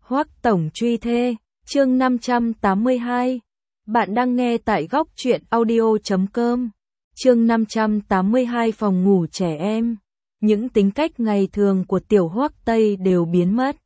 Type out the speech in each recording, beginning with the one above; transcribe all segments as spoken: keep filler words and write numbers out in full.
Hoắc tổng truy thê, chương năm trăm tám mươi hai. Bạn đang nghe tại góc truyện audio chấm com. Chương năm trăm tám mươi hai phòng ngủ trẻ em. Những tính cách ngày thường của tiểu Hoắc Tây đều biến mất.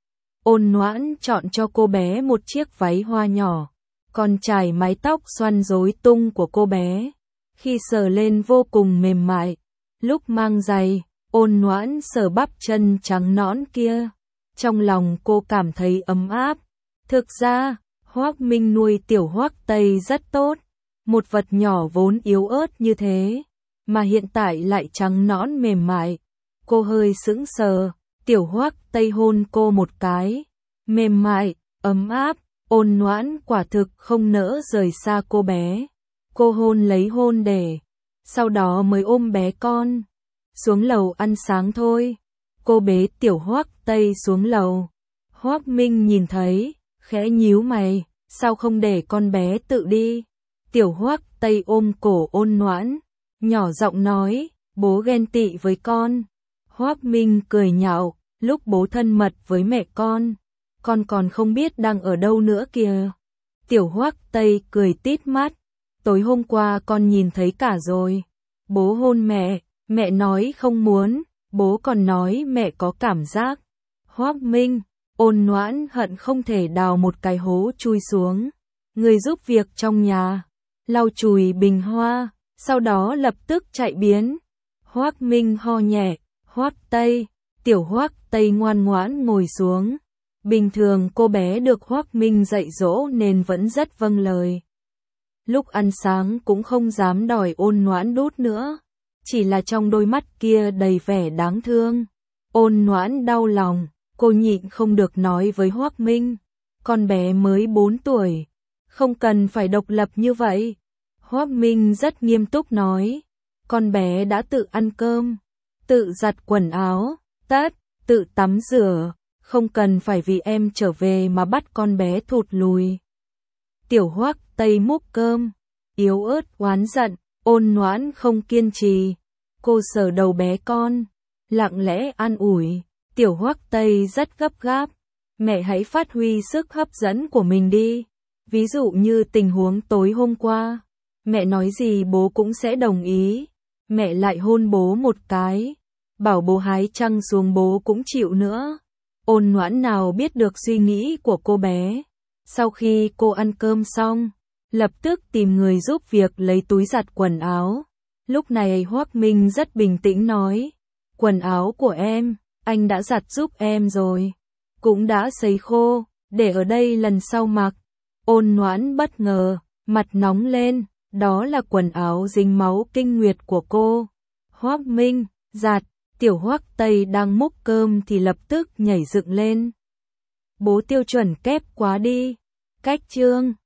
Ôn Noãn chọn cho cô bé một chiếc váy hoa nhỏ, còn trải mái tóc xoăn rối tung của cô bé. Khi sờ lên vô cùng mềm mại. Lúc mang giày, Ôn Noãn sờ bắp chân trắng nõn kia. Trong lòng cô cảm thấy ấm áp. Thực ra, Hoắc Minh nuôi tiểu Hoắc Tây rất tốt. Một vật nhỏ vốn yếu ớt như thế, mà hiện tại lại trắng nõn mềm mại. Cô hơi sững sờ, tiểu Hoắc Tây hôn cô một cái. Mềm mại, ấm áp, Ôn Noãn quả thực không nỡ rời xa cô bé. Cô hôn lấy hôn để, sau đó mới ôm bé con. Xuống lầu ăn sáng thôi. Cô bế tiểu Hoắc Tây xuống lầu. Hoắc Minh nhìn thấy, khẽ nhíu mày, sao không để con bé tự đi? Tiểu Hoắc Tây ôm cổ Ôn Noãn, nhỏ giọng nói, bố ghen tị với con. Hoắc Minh cười nhạo, lúc bố thân mật với mẹ con, con còn không biết đang ở đâu nữa kìa. Tiểu Hoắc Tây cười tít mắt, tối hôm qua con nhìn thấy cả rồi. Bố hôn mẹ, mẹ nói không muốn, bố còn nói mẹ có cảm giác. Hoắc Minh, Ôn Noãn hận không thể đào một cái hố chui xuống. Người giúp việc trong nhà, lau chùi bình hoa, sau đó lập tức chạy biến. Hoắc Minh ho nhẹ, Hoắc Tây, tiểu Hoắc Tây ngoan ngoãn ngồi xuống. Bình thường cô bé được Hoắc Minh dạy dỗ nên vẫn rất vâng lời. Lúc ăn sáng cũng không dám đòi Ôn Noãn đút nữa, chỉ là trong đôi mắt kia đầy vẻ đáng thương. Ôn Noãn đau lòng, cô nhịn không được nói với Hoắc Minh, con bé mới bốn tuổi, không cần phải độc lập như vậy. Hoắc Minh rất nghiêm túc nói, con bé đã tự ăn cơm, tự giặt quần áo, tất, tự tắm rửa, không cần phải vì em trở về mà bắt con bé thụt lùi. Tiểu Hoắc Tây múc cơm, yếu ớt oán giận, Ôn Noãn không kiên trì. Cô sờ đầu bé con, lặng lẽ an ủi, tiểu Hoắc Tây rất gấp gáp. Mẹ hãy phát huy sức hấp dẫn của mình đi. Ví dụ như tình huống tối hôm qua, mẹ nói gì bố cũng sẽ đồng ý. Mẹ lại hôn bố một cái, bảo bố hái trăng xuống bố cũng chịu nữa. Ôn Noãn nào biết được suy nghĩ của cô bé. Sau khi cô ăn cơm xong, lập tức tìm người giúp việc lấy túi giặt quần áo. Lúc này Hoắc Minh rất bình tĩnh nói, quần áo của em, anh đã giặt giúp em rồi, cũng đã sấy khô, để ở đây lần sau mặc. Ôn Noãn bất ngờ, mặt nóng lên, đó là quần áo dính máu kinh nguyệt của cô. Hoắc Minh, giặt, tiểu Hoắc Tây đang múc cơm thì lập tức nhảy dựng lên. Bố tiêu chuẩn kép quá đi. Cách chương